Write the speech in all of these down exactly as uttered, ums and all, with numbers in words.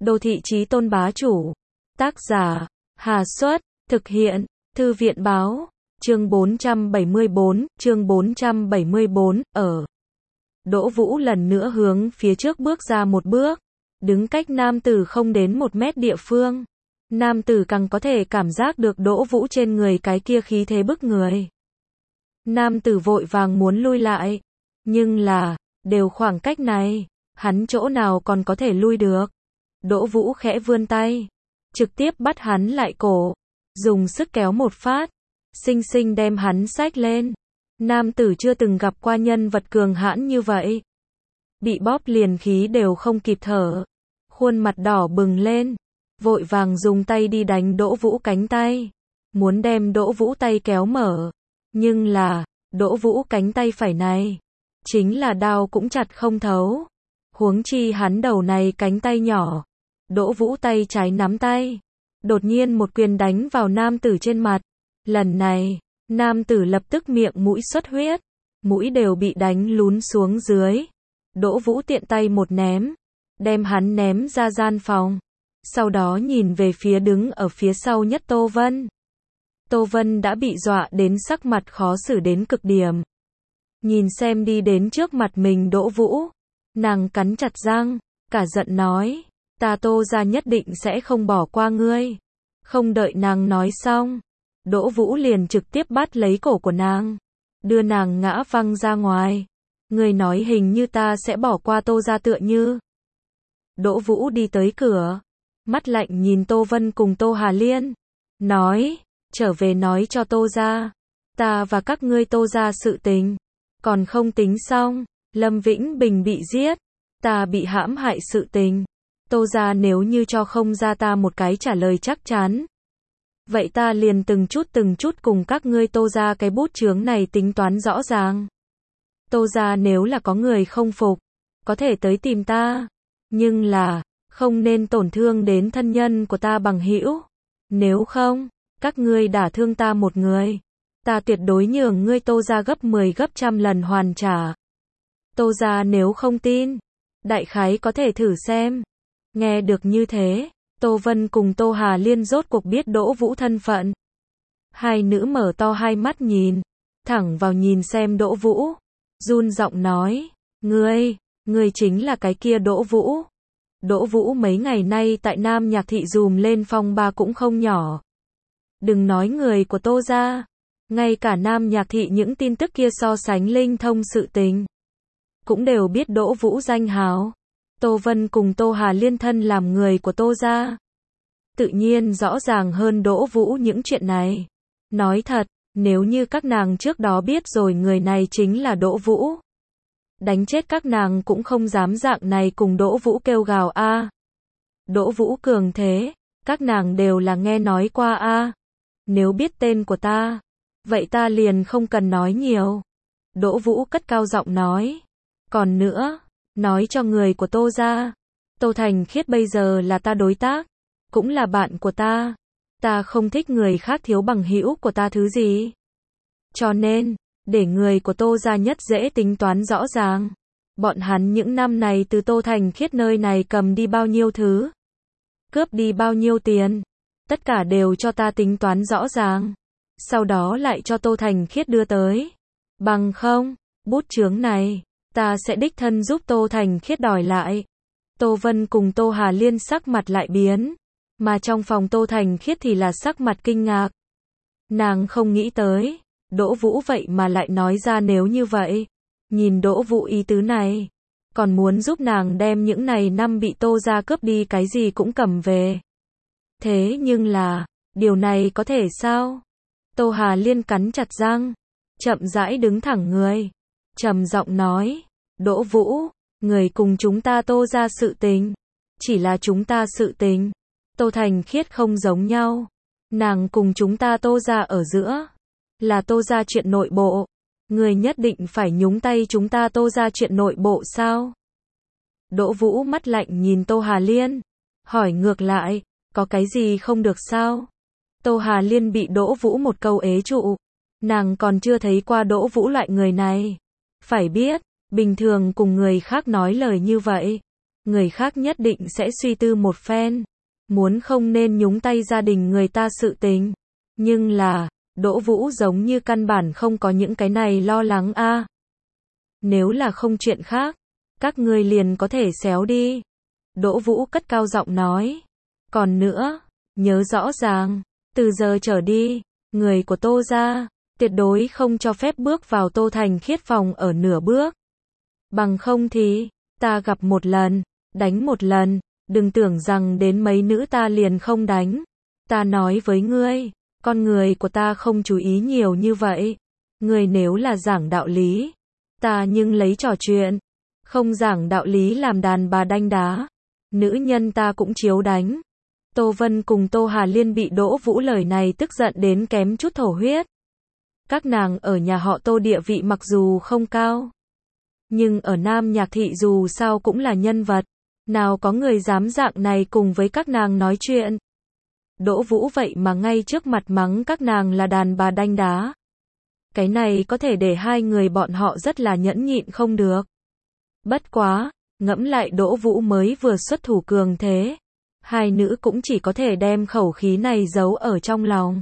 Đô thị chí tôn bá chủ. Tác giả, Hà Xuất, thực hiện, Thư viện báo, chương bốn trăm bảy mươi bốn, chương bốn trăm bảy mươi bốn, ở. Đỗ Vũ lần nữa hướng phía trước bước ra một bước, đứng cách nam tử không đến một mét địa phương. Nam tử càng có thể cảm giác được Đỗ Vũ trên người cái kia khí thế bức người. Nam tử vội vàng muốn lui lại, nhưng là, đều khoảng cách này, hắn chỗ nào còn có thể lui được. Đỗ Vũ khẽ vươn tay, trực tiếp bắt hắn lại cổ, dùng sức kéo một phát, xinh xinh đem hắn xách lên. Nam tử chưa từng gặp qua nhân vật cường hãn như vậy. Bị bóp liền khí đều không kịp thở, khuôn mặt đỏ bừng lên, vội vàng dùng tay đi đánh Đỗ Vũ cánh tay, muốn đem Đỗ Vũ tay kéo mở. Nhưng là, Đỗ Vũ cánh tay phải này, chính là đao cũng chặt không thấu. Huống chi hắn đầu này cánh tay nhỏ. Đỗ Vũ tay trái nắm tay, đột nhiên một quyền đánh vào nam tử trên mặt. Lần này, nam tử lập tức miệng mũi xuất huyết, mũi đều bị đánh lún xuống dưới. Đỗ Vũ tiện tay một ném, đem hắn ném ra gian phòng. Sau đó nhìn về phía đứng ở phía sau nhất Tô Vân. Tô Vân đã bị dọa đến sắc mặt khó xử đến cực điểm. Nhìn xem đi đến trước mặt mình Đỗ Vũ, nàng cắn chặt răng, cả giận nói, ta Tô gia nhất định sẽ không bỏ qua ngươi. Không đợi nàng nói xong, Đỗ Vũ liền trực tiếp bắt lấy cổ của nàng, đưa nàng ngã văng ra ngoài. Ngươi nói hình như ta sẽ bỏ qua Tô gia tựa như. Đỗ Vũ đi tới cửa, mắt lạnh nhìn Tô Vân cùng Tô Hà Liên, nói, trở về nói cho Tô gia, ta và các ngươi Tô gia sự tình, còn không tính xong. Lâm Vĩnh Bình bị giết, ta bị hãm hại sự tình, Tô gia nếu như cho không ra ta một cái trả lời chắc chắn, vậy ta liền từng chút từng chút cùng các ngươi Tô gia cái bút chướng này tính toán rõ ràng. Tô gia nếu là có người không phục, có thể tới tìm ta, nhưng là, không nên tổn thương đến thân nhân của ta bằng hữu. Nếu không, các ngươi đả thương ta một người, ta tuyệt đối nhường ngươi Tô gia gấp mười gấp trăm lần hoàn trả. Tô gia nếu không tin, đại khái có thể thử xem. Nghe được như thế, Tô Vân cùng Tô Hà Liên rốt cuộc biết Đỗ Vũ thân phận. Hai nữ mở to hai mắt nhìn, thẳng vào nhìn xem Đỗ Vũ, run giọng nói, ngươi, ngươi chính là cái kia Đỗ Vũ. Đỗ Vũ mấy ngày nay tại Nam Nhạc Thị dùm lên phong ba cũng không nhỏ. Đừng nói người của Tô gia, ngay cả Nam Nhạc Thị những tin tức kia so sánh linh thông sự tình, cũng đều biết Đỗ Vũ danh hào. Tô Vân cùng Tô Hà Liên thân làm người của Tô gia, tự nhiên rõ ràng hơn Đỗ Vũ những chuyện này. Nói thật, nếu như các nàng trước đó biết rồi người này chính là Đỗ Vũ, đánh chết các nàng cũng không dám dạng này cùng Đỗ Vũ kêu gào a. À. Đỗ Vũ cường thế, các nàng đều là nghe nói qua a. À. Nếu biết tên của ta, vậy ta liền không cần nói nhiều. Đỗ Vũ cất cao giọng nói. Còn nữa, nói cho người của Tô gia, Tô Thành Khiết bây giờ là ta đối tác, cũng là bạn của ta. Ta không thích người khác thiếu bằng hữu của ta thứ gì. Cho nên, để người của Tô gia nhất dễ tính toán rõ ràng. Bọn hắn những năm này từ Tô Thành Khiết nơi này cầm đi bao nhiêu thứ, cướp đi bao nhiêu tiền, tất cả đều cho ta tính toán rõ ràng. Sau đó lại cho Tô Thành Khiết đưa tới. Bằng không, bút chướng này, ta sẽ đích thân giúp Tô Thành Khiết đòi lại. Tô Vân cùng Tô Hà Liên sắc mặt lại biến, mà trong phòng Tô Thành Khiết thì là sắc mặt kinh ngạc. Nàng không nghĩ tới, Đỗ Vũ vậy mà lại nói ra nếu như vậy. Nhìn Đỗ Vũ ý tứ này, còn muốn giúp nàng đem những này năm bị Tô gia cướp đi cái gì cũng cầm về. Thế nhưng là, điều này có thể sao? Tô Hà Liên cắn chặt răng, chậm rãi đứng thẳng người, trầm giọng nói, Đỗ Vũ, người cùng chúng ta Tô gia sự tình, chỉ là chúng ta sự tình. Tô Thành Khiết không giống nhau, nàng cùng chúng ta Tô gia ở giữa, là Tô gia chuyện nội bộ, người nhất định phải nhúng tay chúng ta Tô gia chuyện nội bộ sao? Đỗ Vũ mắt lạnh nhìn Tô Hà Liên, hỏi ngược lại, có cái gì không được sao? Tô Hà Liên bị Đỗ Vũ một câu ế trụ, nàng còn chưa thấy qua Đỗ Vũ loại người này. Phải biết, bình thường cùng người khác nói lời như vậy, người khác nhất định sẽ suy tư một phen, muốn không nên nhúng tay gia đình người ta sự tình. Nhưng là, Đỗ Vũ giống như căn bản không có những cái này lo lắng a. Nếu là không chuyện khác, các ngươi liền có thể xéo đi. Đỗ Vũ cất cao giọng nói. Còn nữa, nhớ rõ ràng, từ giờ trở đi, người của Tô gia, tuyệt đối không cho phép bước vào Tô Thành Khiết phòng ở nửa bước. Bằng không thì, ta gặp một lần, đánh một lần, đừng tưởng rằng đến mấy nữ ta liền không đánh. Ta nói với ngươi, con người của ta không chú ý nhiều như vậy. Ngươi nếu là giảng đạo lý, ta nhưng lấy trò chuyện. Không giảng đạo lý làm đàn bà đanh đá, nữ nhân ta cũng chiếu đánh. Tô Vân cùng Tô Hà Liên bị Đỗ Vũ lời này tức giận đến kém chút thổ huyết. Các nàng ở nhà họ Tô địa vị mặc dù không cao, nhưng ở Nam Nhạc Thị dù sao cũng là nhân vật. Nào có người dám dạng này cùng với các nàng nói chuyện. Đỗ Vũ vậy mà ngay trước mặt mắng các nàng là đàn bà đanh đá. Cái này có thể để hai người bọn họ rất là nhẫn nhịn không được. Bất quá, ngẫm lại Đỗ Vũ mới vừa xuất thủ cường thế. Hai nữ cũng chỉ có thể đem khẩu khí này giấu ở trong lòng.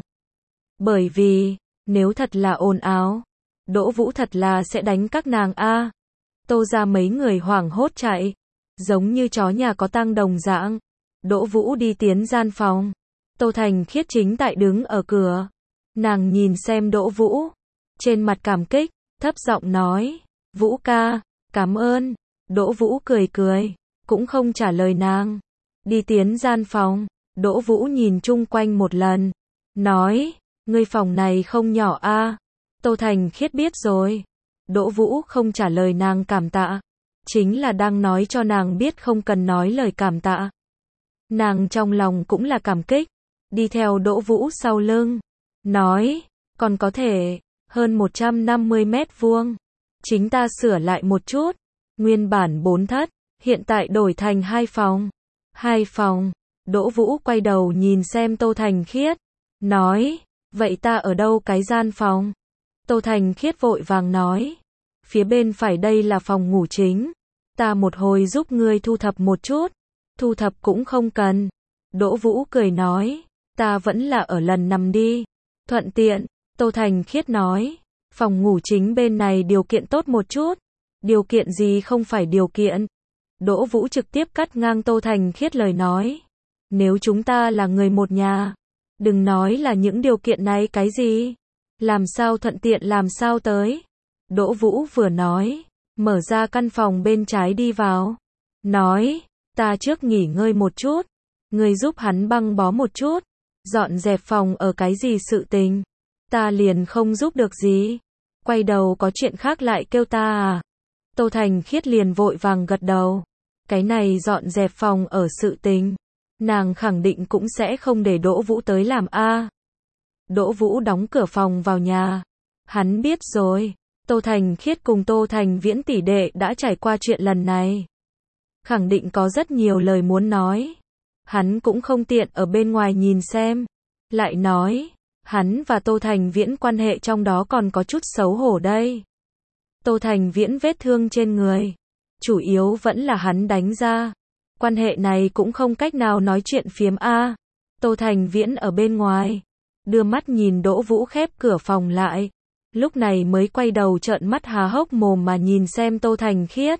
Bởi vì, nếu thật là ồn ào, Đỗ Vũ thật là sẽ đánh các nàng a. Tô ra mấy người hoảng hốt chạy, giống như chó nhà có tang đồng dạng. Đỗ Vũ đi tiến gian phòng. Tô Thành Khiết chính tại đứng ở cửa. Nàng nhìn xem Đỗ Vũ, trên mặt cảm kích, thấp giọng nói, Vũ ca, cảm ơn. Đỗ Vũ cười cười, cũng không trả lời nàng. Đi tiến gian phòng, Đỗ Vũ nhìn chung quanh một lần, nói, ngươi phòng này không nhỏ a. Tô Thành Khiết biết rồi. Đỗ Vũ không trả lời nàng cảm tạ, chính là đang nói cho nàng biết không cần nói lời cảm tạ. Nàng trong lòng cũng là cảm kích, đi theo Đỗ Vũ sau lưng, nói, còn có thể, hơn một trăm năm mươi mét vuông, chính ta sửa lại một chút, nguyên bản bốn thất, hiện tại đổi thành hai phòng. Hai phòng. Đỗ Vũ quay đầu nhìn xem Tô Thành Khiết, nói, vậy ta ở đâu cái gian phòng? Tô Thành Khiết vội vàng nói, phía bên phải đây là phòng ngủ chính, ta một hồi giúp ngươi thu thập một chút. Thu thập cũng không cần. Đỗ Vũ cười nói, ta vẫn là ở lần nằm đi. Thuận tiện, Tô Thành Khiết nói, phòng ngủ chính bên này điều kiện tốt một chút. Điều kiện gì không phải điều kiện? Đỗ Vũ trực tiếp cắt ngang Tô Thành Khiết lời nói. Nếu chúng ta là người một nhà, đừng nói là những điều kiện này cái gì. Làm sao thuận tiện làm sao tới. Đỗ Vũ vừa nói, mở ra căn phòng bên trái đi vào. Nói, ta trước nghỉ ngơi một chút. Ngươi giúp hắn băng bó một chút. Dọn dẹp phòng ở cái gì sự tình. Ta liền không giúp được gì. Quay đầu có chuyện khác lại kêu ta à. Tô Thành Khiết liền vội vàng gật đầu. Cái này dọn dẹp phòng ở sự tình, nàng khẳng định cũng sẽ không để Đỗ Vũ tới làm a. Đỗ Vũ đóng cửa phòng vào nhà. Hắn biết rồi, Tô Thành Khiết cùng Tô Thành Viễn tỷ đệ đã trải qua chuyện lần này. Khẳng định có rất nhiều lời muốn nói. Hắn cũng không tiện ở bên ngoài nhìn xem. Lại nói, hắn và Tô Thành Viễn quan hệ trong đó còn có chút xấu hổ đây. Tô Thành Viễn vết thương trên người, chủ yếu vẫn là hắn đánh ra. Quan hệ này cũng không cách nào nói chuyện phiếm a. Tô Thành Viễn ở bên ngoài, đưa mắt nhìn Đỗ Vũ khép cửa phòng lại. Lúc này mới quay đầu trợn mắt há hốc mồm mà nhìn xem Tô Thành Khiết.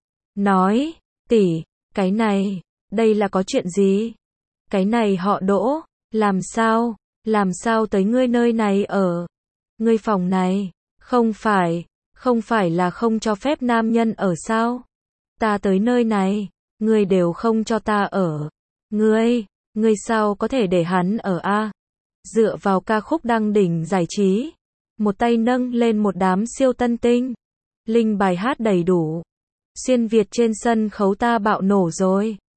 Nói, tỷ, cái này, đây là có chuyện gì? Cái này họ Đỗ, làm sao, làm sao tới ngươi nơi này ở? Ngươi phòng này, không phải, không phải là không cho phép nam nhân ở sao? Ta tới nơi này, ngươi đều không cho ta ở. Ngươi, ngươi sao có thể để hắn ở a? Dựa vào ca khúc đăng đỉnh giải trí, một tay nâng lên một đám siêu tân tinh, linh bài hát đầy đủ. Xuyên Việt trên sân khấu ta bạo nổ rồi.